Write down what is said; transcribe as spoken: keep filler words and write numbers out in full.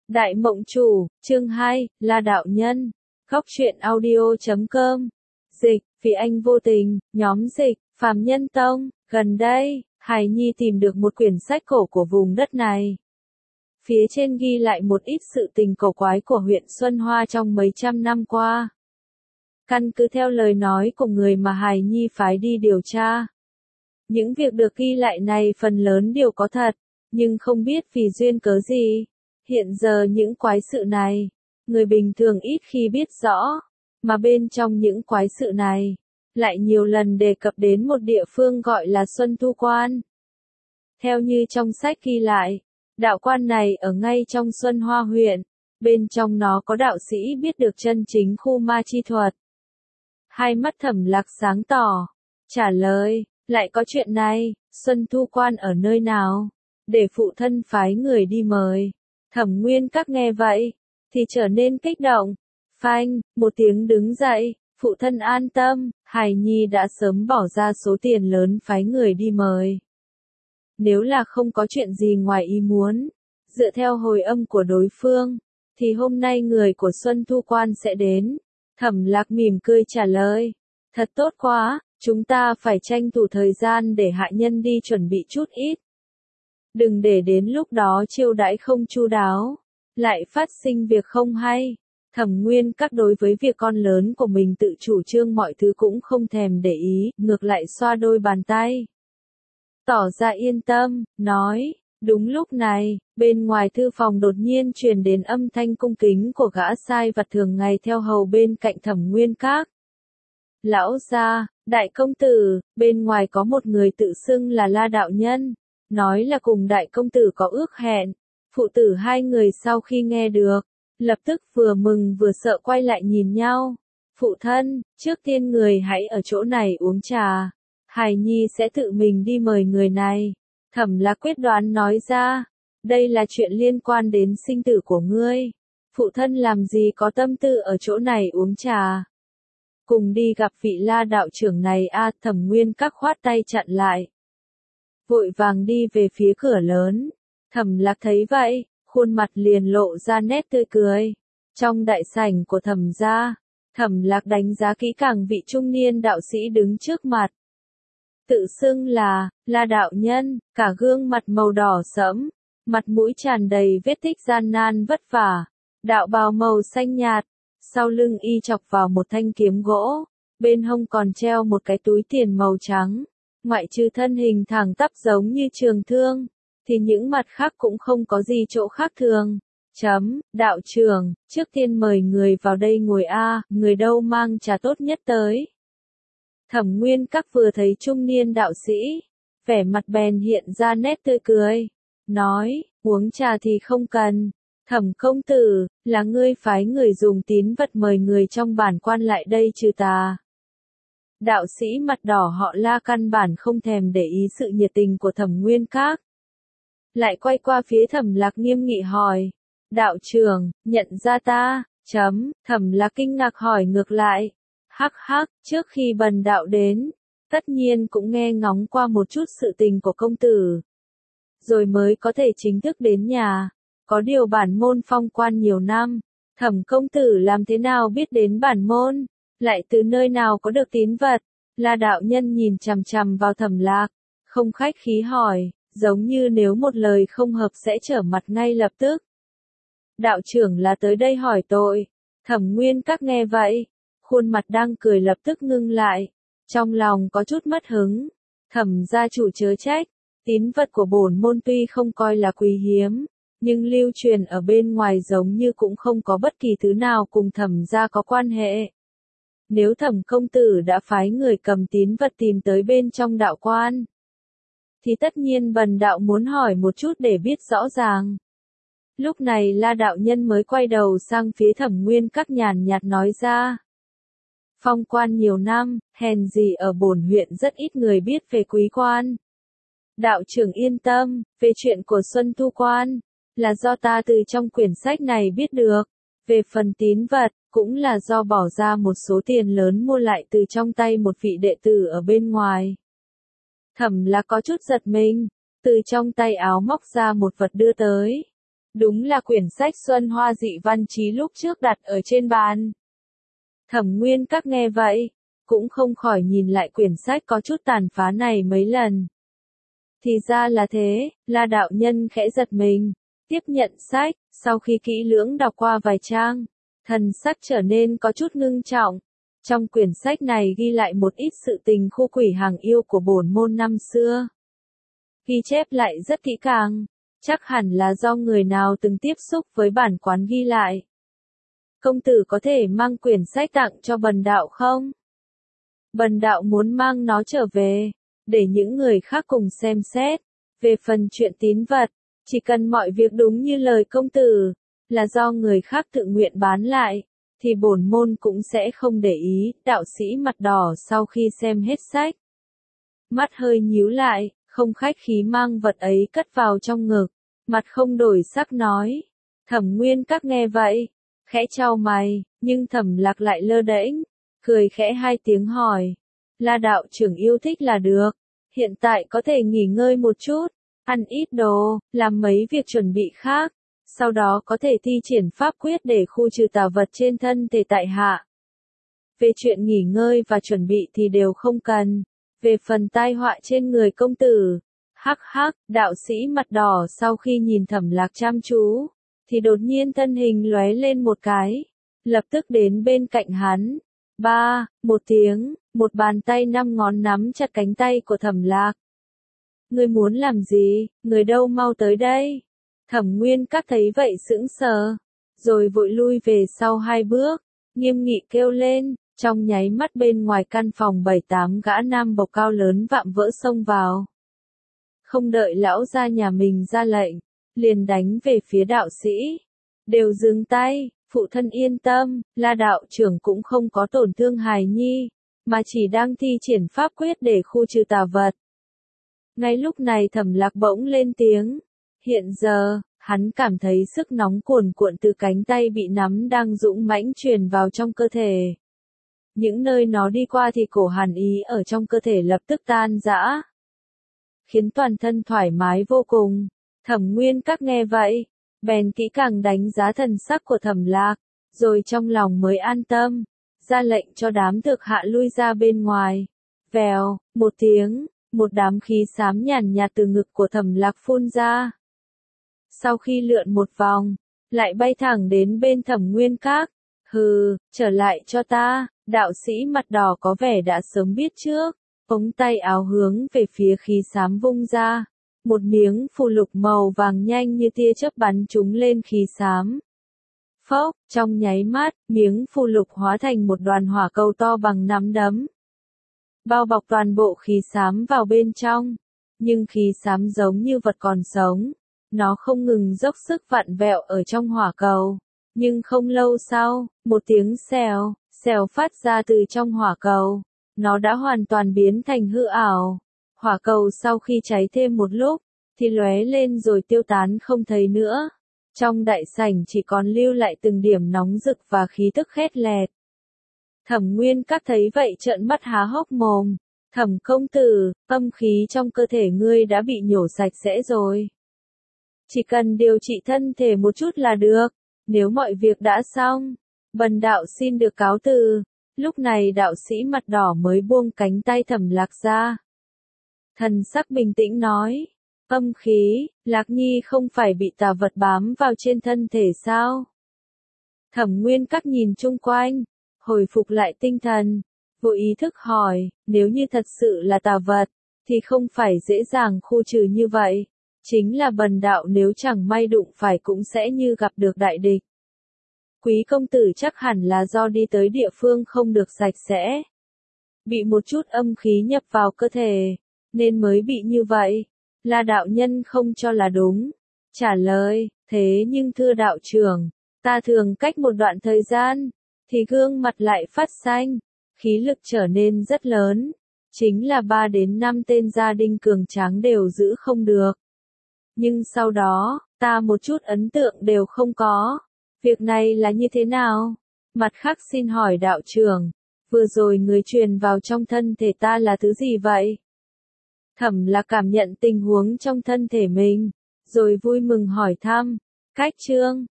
Đại Mộng Chủ, chương hai, La Đạo Nhân. Góc truyện audio chấm com. Dịch, vì anh vô tình, nhóm dịch, Phàm Nhân Tông. Gần đây, Hải Nhi tìm được một quyển sách cổ của vùng đất này. Phía trên ghi lại một ít sự tình cổ quái của huyện Xuân Hoa trong mấy trăm năm qua. Căn cứ theo lời nói của người mà Hải Nhi phái đi điều tra. Những việc được ghi lại này phần lớn đều có thật, nhưng không biết vì duyên cớ gì. Hiện giờ những quái sự này, người bình thường ít khi biết rõ, mà bên trong những quái sự này, lại nhiều lần đề cập đến một địa phương gọi là Xuân Thu Quan. Theo như trong sách ghi lại, đạo quan này ở ngay trong Xuân Hoa huyện, bên trong nó có đạo sĩ biết được chân chính khu ma chi thuật. Hai mắt Thẩm Lạc sáng tỏ, trả lời, lại có chuyện này, Xuân Thu Quan ở nơi nào? Để phụ thân phái người đi mời. Thẩm Nguyên Các nghe vậy, thì trở nên kích động. Phanh, một tiếng đứng dậy, phụ thân an tâm, Hải Nhi đã sớm bỏ ra số tiền lớn phái người đi mời. Nếu là không có chuyện gì ngoài ý muốn, dựa theo hồi âm của đối phương, thì hôm nay người của Xuân Thu Quan sẽ đến. Thẩm Lạc mỉm cười trả lời, thật tốt quá, chúng ta phải tranh thủ thời gian để hạ nhân đi chuẩn bị chút ít. Đừng để đến lúc đó chiêu đãi không chu đáo, lại phát sinh việc không hay. Thẩm Nguyên Các đối với việc con lớn của mình tự chủ trương mọi thứ cũng không thèm để ý, ngược lại xoa đôi bàn tay. Tỏ ra yên tâm, nói, đúng lúc này, bên ngoài thư phòng đột nhiên truyền đến âm thanh cung kính của gã sai vặt thường ngày theo hầu bên cạnh Thẩm Nguyên Các. Lão gia, đại công tử, bên ngoài có một người tự xưng là La Đạo Nhân. Nói là cùng đại công tử có ước hẹn. Phụ tử hai người sau khi nghe được, lập tức vừa mừng vừa sợ quay lại nhìn nhau. Phụ thân, trước tiên người hãy ở chỗ này uống trà. Hải Nhi sẽ tự mình đi mời người này. Thẩm Lạc quyết đoán nói ra, đây là chuyện liên quan đến sinh tử của ngươi. Phụ thân làm gì có tâm tư ở chỗ này uống trà. Cùng đi gặp vị La đạo trưởng này a à, Thẩm Nguyên Các khoát tay chặn lại. Vội vàng đi về phía cửa lớn. Thẩm Lạc thấy vậy, khuôn mặt liền lộ ra nét tươi cười. Trong đại sảnh của Thẩm gia, Thẩm Lạc đánh giá kỹ càng vị trung niên đạo sĩ đứng trước mặt. Tự xưng là, La Đạo Nhân, cả gương mặt màu đỏ sẫm, mặt mũi tràn đầy vết tích gian nan vất vả, đạo bào màu xanh nhạt, sau lưng y chọc vào một thanh kiếm gỗ, bên hông còn treo một cái túi tiền màu trắng. Ngoại trừ thân hình thẳng tắp giống như trường thương, thì những mặt khác cũng không có gì chỗ khác thường. Chấm, đạo trưởng, trước tiên mời người vào đây ngồi a, người đâu mang trà tốt nhất tới. Thẩm Nguyên Các vừa thấy trung niên đạo sĩ, vẻ mặt bèn hiện ra nét tươi cười, nói, uống trà thì không cần. Thẩm công tử, là ngươi phái người dùng tín vật mời người trong bản quan lại đây trừ tà. Đạo sĩ mặt đỏ họ La căn bản không thèm để ý sự nhiệt tình của Thẩm Nguyên Các. Lại quay qua phía Thẩm Lạc nghiêm nghị hỏi. Đạo trưởng, nhận ra ta, chấm, Thẩm Lạc kinh ngạc hỏi ngược lại. Hắc hắc, trước khi bần đạo đến, tất nhiên cũng nghe ngóng qua một chút sự tình của công tử. Rồi mới có thể chính thức đến nhà. Có điều bản môn phong quan nhiều năm, Thẩm công tử làm thế nào biết đến bản môn? Lại từ nơi nào có được tín vật? La Đạo Nhân nhìn chằm chằm vào Thẩm Lạc, không khách khí hỏi, giống như nếu một lời không hợp sẽ trở mặt ngay lập tức. Đạo trưởng là tới đây hỏi tội. Thẩm Nguyên Các nghe vậy, khuôn mặt đang cười lập tức ngưng lại, trong lòng có chút mất hứng. Thẩm gia chủ chớ trách, tín vật của bổn môn tuy không coi là quý hiếm, nhưng lưu truyền ở bên ngoài giống như cũng không có bất kỳ thứ nào cùng Thẩm gia có quan hệ. Nếu Thẩm công tử đã phái người cầm tín vật tìm tới bên trong đạo quan, thì tất nhiên bần đạo muốn hỏi một chút để biết rõ ràng. Lúc này La Đạo Nhân mới quay đầu sang phía Thẩm Nguyên Các nhàn nhạt nói ra. Phong quan nhiều năm, hèn gì ở bổn huyện rất ít người biết về quý quan. Đạo trưởng yên tâm, về chuyện của Xuân Thu Quan, là do ta từ trong quyển sách này biết được. Về phần tín vật, cũng là do bỏ ra một số tiền lớn mua lại từ trong tay một vị đệ tử ở bên ngoài. Thẩm Lạc có chút giật mình, từ trong tay áo móc ra một vật đưa tới. Đúng là quyển sách Xuân Hoa Dị Văn Chí lúc trước đặt ở trên bàn. Thẩm Nguyên Các nghe vậy, cũng không khỏi nhìn lại quyển sách có chút tàn phá này mấy lần. Thì ra là thế, La đạo nhân khẽ giật mình, tiếp nhận sách, sau khi kỹ lưỡng đọc qua vài trang, thần sắc trở nên có chút ngưng trọng. Trong quyển sách này ghi lại một ít sự tình khu quỷ hàng yêu của bổn môn năm xưa. Ghi chép lại rất kỹ càng, chắc hẳn là do người nào từng tiếp xúc với bản quán ghi lại. Công tử có thể mang quyển sách tặng cho Bần đạo không? Bần đạo muốn mang nó trở về, để những người khác cùng xem xét. Về phần chuyện tín vật, chỉ cần mọi việc đúng như lời công tử, là do người khác tự nguyện bán lại, thì bổn môn cũng sẽ không để ý. Đạo sĩ mặt đỏ sau khi xem hết sách, mắt hơi nhíu lại, không khách khí mang vật ấy cất vào trong ngực, mặt không đổi sắc nói. Thẩm Nguyên Các nghe vậy, khẽ chau mày, nhưng Thẩm Lạc lại lơ đễnh, cười khẽ hai tiếng hỏi. La đạo trưởng yêu thích là được, hiện tại có thể nghỉ ngơi một chút, ăn ít đồ, làm mấy việc chuẩn bị khác, sau đó có thể thi triển pháp quyết để khu trừ tà vật trên thân thể tại hạ. Về chuyện nghỉ ngơi và chuẩn bị thì đều không cần, về phần tai họa trên người công tử, hắc hắc, đạo sĩ mặt đỏ sau khi nhìn Thẩm Lạc chăm chú, thì đột nhiên thân hình lóe lên một cái, lập tức đến bên cạnh hắn. Ba, một tiếng, một bàn tay năm ngón nắm chặt cánh tay của Thẩm Lạc. Ngươi muốn làm gì, người đâu mau tới đây. Thẩm Nguyên Các thấy vậy sững sờ, rồi vội lui về sau hai bước, nghiêm nghị kêu lên, trong nháy mắt bên ngoài căn phòng bảy tám gã nam bộc cao lớn vạm vỡ xông vào. Không đợi lão gia nhà mình ra lệnh, liền đánh về phía đạo sĩ. Đều dừng tay, phụ thân yên tâm, La đạo trưởng cũng không có tổn thương hài nhi, mà chỉ đang thi triển pháp quyết để khu trừ tà vật. Ngay lúc này Thẩm Lạc bỗng lên tiếng. Hiện giờ, hắn cảm thấy sức nóng cuồn cuộn từ cánh tay bị nắm đang dũng mãnh truyền vào trong cơ thể. Những nơi nó đi qua thì cổ hàn ý ở trong cơ thể lập tức tan rã, khiến toàn thân thoải mái vô cùng. Thẩm Nguyên Các nghe vậy, bèn kỹ càng đánh giá thần sắc của Thẩm Lạc, rồi trong lòng mới an tâm, ra lệnh cho đám thực hạ lui ra bên ngoài. Vèo, một tiếng, một đám khí xám nhàn nhạt từ ngực của Thẩm Lạc phun ra. Sau khi lượn một vòng, lại bay thẳng đến bên Thẩm Nguyên Các. Hừ, trở lại cho ta, đạo sĩ mặt đỏ có vẻ đã sớm biết trước, ống tay áo hướng về phía khí xám vung ra. Một miếng phù lục màu vàng nhanh như tia chớp bắn trúng lên khí xám. Phốc, trong nháy mắt, miếng phù lục hóa thành một đoàn hỏa cầu to bằng nắm đấm, bao bọc toàn bộ khí xám vào bên trong. Nhưng khí xám giống như vật còn sống, nó không ngừng dốc sức vặn vẹo ở trong hỏa cầu. Nhưng không lâu sau, một tiếng xèo, xèo phát ra từ trong hỏa cầu, nó đã hoàn toàn biến thành hư ảo. Hỏa cầu sau khi cháy thêm một lúc, thì lóe lên rồi tiêu tán không thấy nữa. Trong đại sảnh chỉ còn lưu lại từng điểm nóng rực và khí tức khét lẹt. Thẩm Nguyên Các thấy vậy trợn mắt há hốc mồm. Thẩm công tử, âm khí trong cơ thể ngươi đã bị nhổ sạch sẽ rồi. Chỉ cần điều trị thân thể một chút là được. Nếu mọi việc đã xong, bần đạo xin được cáo từ. Lúc này đạo sĩ mặt đỏ mới buông cánh tay Thẩm Lạc ra. Thần sắc bình tĩnh nói, âm khí, Lạc Nhi không phải bị tà vật bám vào trên thân thể sao? Thẩm Nguyên Các nhìn chung quanh, hồi phục lại tinh thần, vô ý thức hỏi, nếu như thật sự là tà vật, thì không phải dễ dàng khu trừ như vậy. Chính là bần đạo nếu chẳng may đụng phải cũng sẽ như gặp được đại địch. Quý công tử chắc hẳn là do đi tới địa phương không được sạch sẽ, bị một chút âm khí nhập vào cơ thể, nên mới bị như vậy. La đạo nhân không cho là đúng, trả lời, thế nhưng thưa đạo trưởng, ta thường cách một đoạn thời gian, thì gương mặt lại phát xanh, khí lực trở nên rất lớn, chính là ba đến năm tên gia đình cường tráng đều giữ không được. Nhưng sau đó, ta một chút ấn tượng đều không có. Việc này là như thế nào? Mặt khác xin hỏi đạo trưởng, vừa rồi người truyền vào trong thân thể ta là thứ gì vậy? Thẩm Lạc cảm nhận tình huống trong thân thể mình, rồi vui mừng hỏi thăm, Khách chương